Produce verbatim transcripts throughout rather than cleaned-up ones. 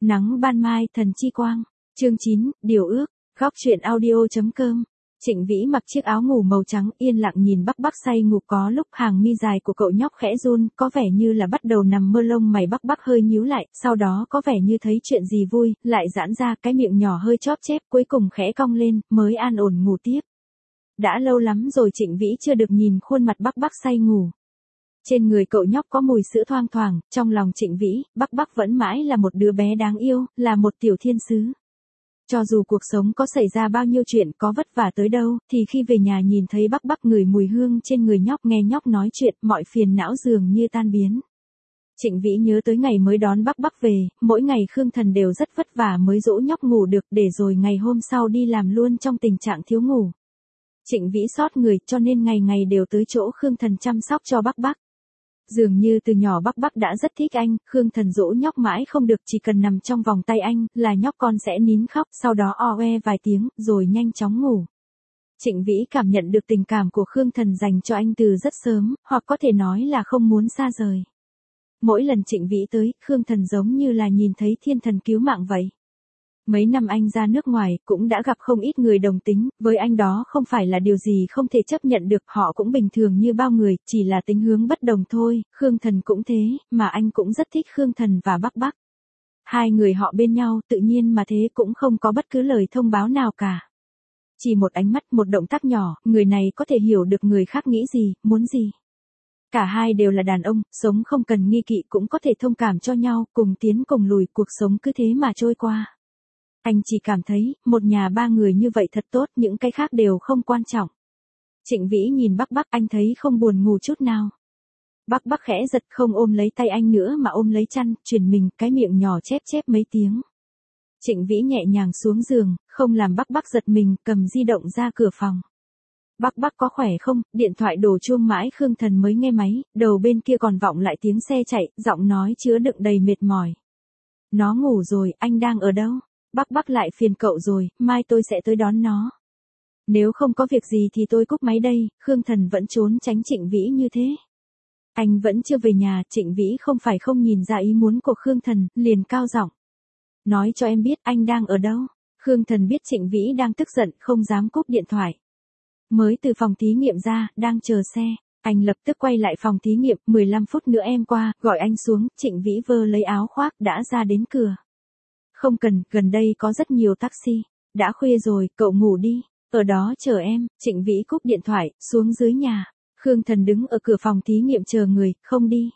Nắng ban mai thần chi quang. Chương chín, điều ước. Góc truyện audio.com. Trịnh Vĩ mặc chiếc áo ngủ màu trắng yên lặng nhìn Bắc Bắc say ngủ, có lúc hàng mi dài của cậu nhóc khẽ run, có vẻ như là bắt đầu nằm mơ, lông mày Bắc Bắc hơi nhíu lại, sau đó có vẻ như thấy chuyện gì vui, lại giãn ra, cái miệng nhỏ hơi chóp chép, cuối cùng khẽ cong lên, mới an ổn ngủ tiếp. Đã lâu lắm rồi Trịnh Vĩ chưa được nhìn khuôn mặt Bắc Bắc say ngủ. Trên người cậu nhóc có mùi sữa thoang thoảng, trong lòng Trịnh Vĩ, Bắc Bắc vẫn mãi là một đứa bé đáng yêu, là một tiểu thiên sứ. Cho dù cuộc sống có xảy ra bao nhiêu chuyện, có vất vả tới đâu, thì khi về nhà nhìn thấy Bắc Bắc ngửi mùi hương trên người nhóc, nghe nhóc nói chuyện, mọi phiền não dường như tan biến. Trịnh Vĩ nhớ tới ngày mới đón Bắc Bắc về, mỗi ngày Khương Thần đều rất vất vả mới dỗ nhóc ngủ được, để rồi ngày hôm sau đi làm luôn trong tình trạng thiếu ngủ. Trịnh Vĩ xót người, cho nên ngày ngày đều tới chỗ Khương Thần chăm sóc cho Bắc Bắc. Dường như từ nhỏ Bắc Bắc đã rất thích anh, Khương Thần dỗ nhóc mãi không được, chỉ cần nằm trong vòng tay anh, là nhóc con sẽ nín khóc, sau đó o oe vài tiếng, rồi nhanh chóng ngủ. Trịnh Vĩ cảm nhận được tình cảm của Khương Thần dành cho anh từ rất sớm, hoặc có thể nói là không muốn xa rời. Mỗi lần Trịnh Vĩ tới, Khương Thần giống như là nhìn thấy thiên thần cứu mạng vậy. Mấy năm anh ra nước ngoài, cũng đã gặp không ít người đồng tính, với anh đó không phải là điều gì không thể chấp nhận được, họ cũng bình thường như bao người, chỉ là tính hướng bất đồng thôi, Khương Thần cũng thế, mà anh cũng rất thích Khương Thần và Bắc Bắc. Hai người họ bên nhau, tự nhiên mà thế, cũng không có bất cứ lời thông báo nào cả. Chỉ một ánh mắt, một động tác nhỏ, người này có thể hiểu được người khác nghĩ gì, muốn gì. Cả hai đều là đàn ông, sống không cần nghi kỵ, cũng có thể thông cảm cho nhau, cùng tiến cùng lùi, cuộc sống cứ thế mà trôi qua. Anh chỉ cảm thấy, một nhà ba người như vậy thật tốt, những cái khác đều không quan trọng. Trịnh Vĩ nhìn Bắc Bắc, anh thấy không buồn ngủ chút nào. Bắc Bắc khẽ giật, không ôm lấy tay anh nữa mà ôm lấy chăn, chuyển mình, cái miệng nhỏ chép chép mấy tiếng. Trịnh Vĩ nhẹ nhàng xuống giường, không làm Bắc Bắc giật mình, cầm di động ra cửa phòng. Bắc Bắc có khỏe không? Điện thoại đổ chuông mãi Khương Thần mới nghe máy, đầu bên kia còn vọng lại tiếng xe chạy, giọng nói chứa đựng đầy mệt mỏi. Nó ngủ rồi, anh đang ở đâu? Bắc Bắc lại phiền cậu rồi, mai tôi sẽ tới đón nó. Nếu không có việc gì thì tôi cúp máy đây. Khương Thần vẫn trốn tránh Trịnh Vĩ như thế. Anh vẫn chưa về nhà, Trịnh Vĩ không phải không nhìn ra ý muốn của Khương Thần, liền cao giọng. Nói cho em biết anh đang ở đâu. Khương Thần biết Trịnh Vĩ đang tức giận, không dám cúp điện thoại. Mới từ phòng thí nghiệm ra, đang chờ xe. Anh lập tức quay lại phòng thí nghiệm, mười lăm phút nữa em qua, gọi anh xuống. Trịnh Vĩ vơ lấy áo khoác, đã ra đến cửa. Không cần, gần đây có rất nhiều taxi. Đã khuya rồi, cậu ngủ đi. Ở đó chờ em. Trịnh Vĩ cúp điện thoại, xuống dưới nhà. Khương Thần đứng ở cửa phòng thí nghiệm chờ người, không đi.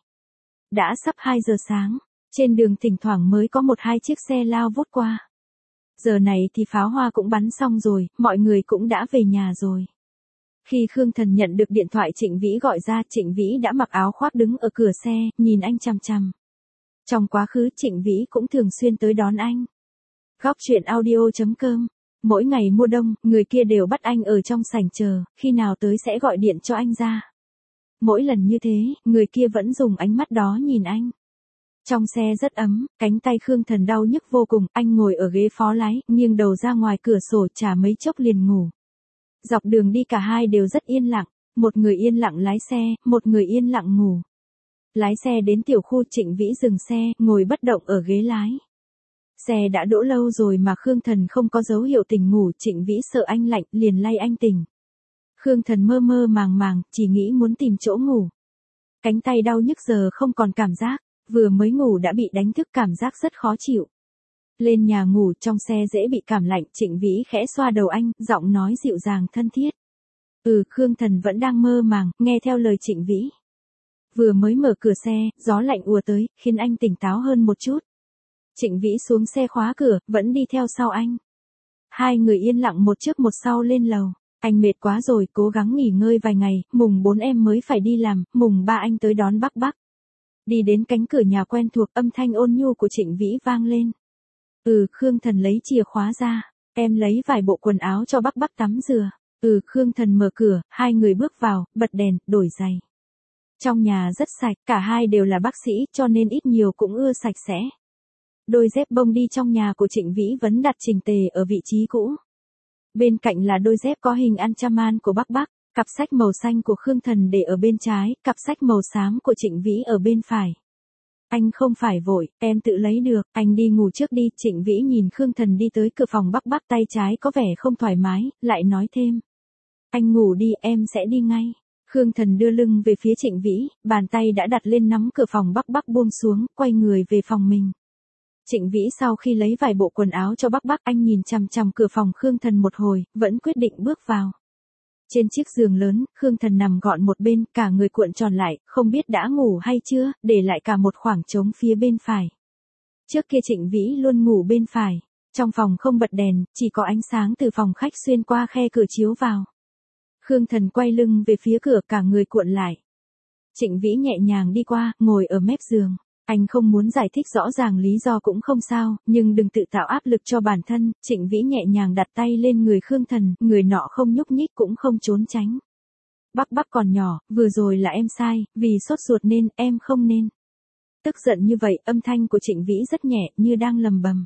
Đã sắp hai giờ sáng. Trên đường thỉnh thoảng mới có một hai chiếc xe lao vút qua. Giờ này thì pháo hoa cũng bắn xong rồi, mọi người cũng đã về nhà rồi. Khi Khương Thần nhận được điện thoại Trịnh Vĩ gọi ra, Trịnh Vĩ đã mặc áo khoác đứng ở cửa xe, nhìn anh chằm chằm. Trong quá khứ Trịnh Vĩ cũng thường xuyên tới đón anh. Góc truyện audio.com. Mỗi ngày mùa đông, người kia đều bắt anh ở trong sảnh chờ, khi nào tới sẽ gọi điện cho anh ra. Mỗi lần như thế, người kia vẫn dùng ánh mắt đó nhìn anh. Trong xe rất ấm, cánh tay Khương Thần đau nhức vô cùng, anh ngồi ở ghế phó lái, nghiêng đầu ra ngoài cửa sổ, chả mấy chốc liền ngủ. Dọc đường đi cả hai đều rất yên lặng, một người yên lặng lái xe, một người yên lặng ngủ. Lái xe đến tiểu khu, Trịnh Vĩ dừng xe, ngồi bất động ở ghế lái. Xe đã đỗ lâu rồi mà Khương Thần không có dấu hiệu tỉnh ngủ, Trịnh Vĩ sợ anh lạnh, liền lay anh tỉnh. Khương Thần mơ mơ màng màng, chỉ nghĩ muốn tìm chỗ ngủ. Cánh tay đau nhức giờ không còn cảm giác, vừa mới ngủ đã bị đánh thức, cảm giác rất khó chịu. Lên nhà ngủ, trong xe dễ bị cảm lạnh, Trịnh Vĩ khẽ xoa đầu anh, giọng nói dịu dàng thân thiết. Ừ, Khương Thần vẫn đang mơ màng, nghe theo lời Trịnh Vĩ. Vừa mới mở cửa xe, gió lạnh ùa tới, khiến anh tỉnh táo hơn một chút. Trịnh Vĩ xuống xe khóa cửa, vẫn đi theo sau anh. Hai người yên lặng một trước một sau lên lầu. Anh mệt quá rồi, cố gắng nghỉ ngơi vài ngày, mùng bốn em mới phải đi làm, mùng ba anh tới đón Bắc Bắc. Đi đến cánh cửa nhà quen thuộc, âm thanh ôn nhu của Trịnh Vĩ vang lên. Ừ, Khương Thần lấy chìa khóa ra. Em lấy vài bộ quần áo cho Bắc Bắc tắm rửa. Ừ, Khương Thần mở cửa, hai người bước vào, bật đèn, đổi giày. Trong nhà rất sạch, cả hai đều là bác sĩ, cho nên ít nhiều cũng ưa sạch sẽ. Đôi dép bông đi trong nhà của Trịnh Vĩ vẫn đặt chỉnh tề ở vị trí cũ. Bên cạnh là đôi dép có hình Anchaman của Bắc Bắc, cặp sách màu xanh của Khương Thần để ở bên trái, cặp sách màu xám của Trịnh Vĩ ở bên phải. Anh không phải vội, em tự lấy được, anh đi ngủ trước đi. Trịnh Vĩ nhìn Khương Thần đi tới cửa phòng bắc bắc, tay trái có vẻ không thoải mái, lại nói thêm. Anh ngủ đi, em sẽ đi ngay. Khương Thần đưa lưng về phía Trịnh Vĩ, bàn tay đã đặt lên nắm cửa phòng bắc bắc buông xuống, quay người về phòng mình. Trịnh Vĩ sau khi lấy vài bộ quần áo cho bắc bắc, anh nhìn chằm chằm cửa phòng Khương Thần một hồi, vẫn quyết định bước vào. Trên chiếc giường lớn, Khương Thần nằm gọn một bên, cả người cuộn tròn lại, không biết đã ngủ hay chưa, để lại cả một khoảng trống phía bên phải. Trước kia Trịnh Vĩ luôn ngủ bên phải. Trong phòng không bật đèn, chỉ có ánh sáng từ phòng khách xuyên qua khe cửa chiếu vào. Khương Thần quay lưng về phía cửa, cả người cuộn lại. Trịnh Vĩ nhẹ nhàng đi qua, ngồi ở mép giường. Anh không muốn giải thích rõ ràng lý do cũng không sao, nhưng đừng tự tạo áp lực cho bản thân. Trịnh Vĩ nhẹ nhàng đặt tay lên người Khương Thần, người nọ không nhúc nhích cũng không trốn tránh. Bắc Bắc còn nhỏ, vừa rồi là em sai, vì sốt ruột nên em không nên. Tức giận như vậy, âm thanh của Trịnh Vĩ rất nhẹ, như đang lầm bầm.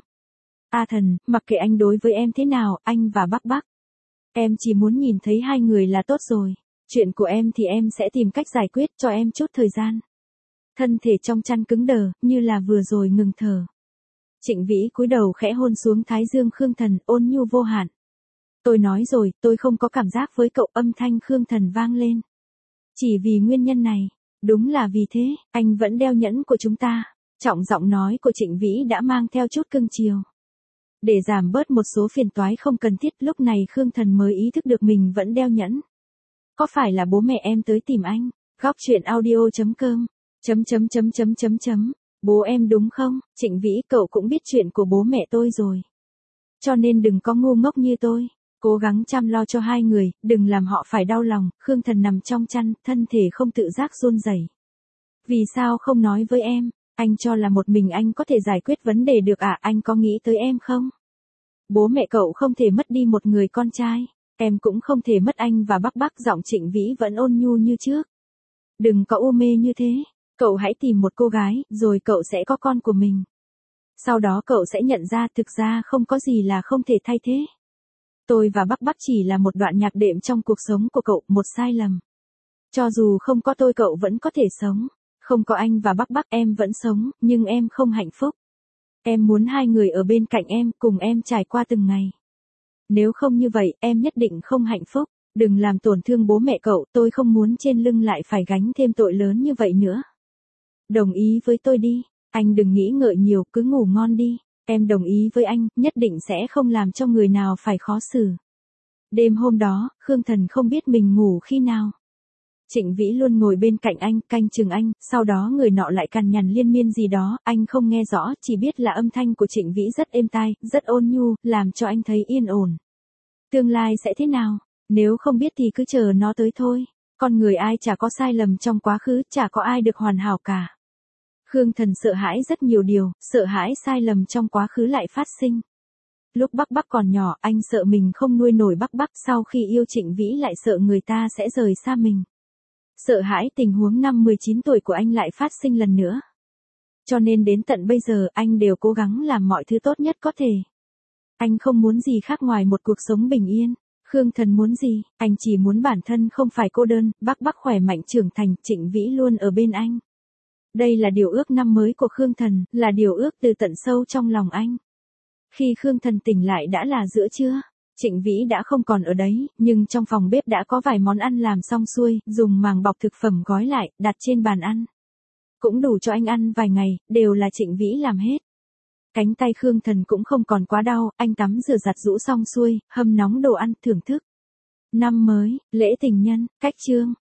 A Thần, mặc kệ anh đối với em thế nào, anh và Bắc Bắc. Em chỉ muốn nhìn thấy hai người là tốt rồi. Chuyện của em thì em sẽ tìm cách giải quyết, cho em chút thời gian. Thân thể trong chăn cứng đờ, như là vừa rồi ngừng thở. Trịnh Vĩ cúi đầu khẽ hôn xuống thái dương Khương Thần, ôn nhu vô hạn. Tôi nói rồi, tôi không có cảm giác với cậu. Âm thanh Khương Thần vang lên. Chỉ vì nguyên nhân này. Đúng là vì thế, anh vẫn đeo nhẫn của chúng ta. Trọng giọng nói của Trịnh Vĩ đã mang theo chút cưng chiều. Để giảm bớt một số phiền toái không cần thiết, lúc này Khương Thần mới ý thức được mình vẫn đeo nhẫn. Có phải là bố mẹ em tới tìm anh? Góc truyện audio chấm com chấm chấm chấm chấm chấm chấm Bố em đúng không? Trịnh Vĩ, cậu cũng biết chuyện của bố mẹ tôi rồi. Cho nên đừng có ngu ngốc như tôi. Cố gắng chăm lo cho hai người, đừng làm họ phải đau lòng. Khương Thần nằm trong chăn, thân thể không tự giác run rẩy. Vì sao không nói với em? Anh cho là một mình anh có thể giải quyết vấn đề được à? Anh có nghĩ tới em không? Bố mẹ cậu không thể mất đi một người con trai. Em cũng không thể mất anh và Bắc Bắc. Giọng Trịnh Vĩ vẫn ôn nhu như trước. Đừng có u mê như thế. Cậu hãy tìm một cô gái, rồi cậu sẽ có con của mình. Sau đó cậu sẽ nhận ra thực ra không có gì là không thể thay thế. Tôi và Bắc Bắc chỉ là một đoạn nhạc đệm trong cuộc sống của cậu, một sai lầm. Cho dù không có tôi cậu vẫn có thể sống. Không có anh và Bắc Bắc em vẫn sống, nhưng em không hạnh phúc. Em muốn hai người ở bên cạnh em, cùng em trải qua từng ngày. Nếu không như vậy, em nhất định không hạnh phúc. Đừng làm tổn thương bố mẹ cậu, tôi không muốn trên lưng lại phải gánh thêm tội lớn như vậy nữa. Đồng ý với tôi đi, anh đừng nghĩ ngợi nhiều, cứ ngủ ngon đi. Em đồng ý với anh, nhất định sẽ không làm cho người nào phải khó xử. Đêm hôm đó, Khương Thần không biết mình ngủ khi nào. Trịnh Vĩ luôn ngồi bên cạnh anh, canh chừng anh, sau đó người nọ lại cằn nhằn liên miên gì đó, anh không nghe rõ, chỉ biết là âm thanh của Trịnh Vĩ rất êm tai, rất ôn nhu, làm cho anh thấy yên ổn. Tương lai sẽ thế nào? Nếu không biết thì cứ chờ nó tới thôi. Con người ai chả có sai lầm trong quá khứ, chả có ai được hoàn hảo cả. Khương Thần sợ hãi rất nhiều điều, sợ hãi sai lầm trong quá khứ lại phát sinh. Lúc Bắc Bắc còn nhỏ, anh sợ mình không nuôi nổi Bắc Bắc, sau khi yêu Trịnh Vĩ lại sợ người ta sẽ rời xa mình. Sợ hãi tình huống năm mười chín tuổi của anh lại phát sinh lần nữa. Cho nên đến tận bây giờ anh đều cố gắng làm mọi thứ tốt nhất có thể. Anh không muốn gì khác ngoài một cuộc sống bình yên. Khương Thần muốn gì? Anh chỉ muốn bản thân không phải cô đơn, Bắc Bắc khỏe mạnh trưởng thành, Trịnh Vĩ luôn ở bên anh. Đây là điều ước năm mới của Khương Thần, là điều ước từ tận sâu trong lòng anh. Khi Khương Thần tỉnh lại đã là giữa trưa. Trịnh Vĩ đã không còn ở đấy, nhưng trong phòng bếp đã có vài món ăn làm xong xuôi, dùng màng bọc thực phẩm gói lại, đặt trên bàn ăn. Cũng đủ cho anh ăn vài ngày, đều là Trịnh Vĩ làm hết. Cánh tay Khương Thần cũng không còn quá đau, anh tắm rửa giặt giũ xong xuôi, hâm nóng đồ ăn, thưởng thức. Năm mới, lễ tình nhân, cách chương.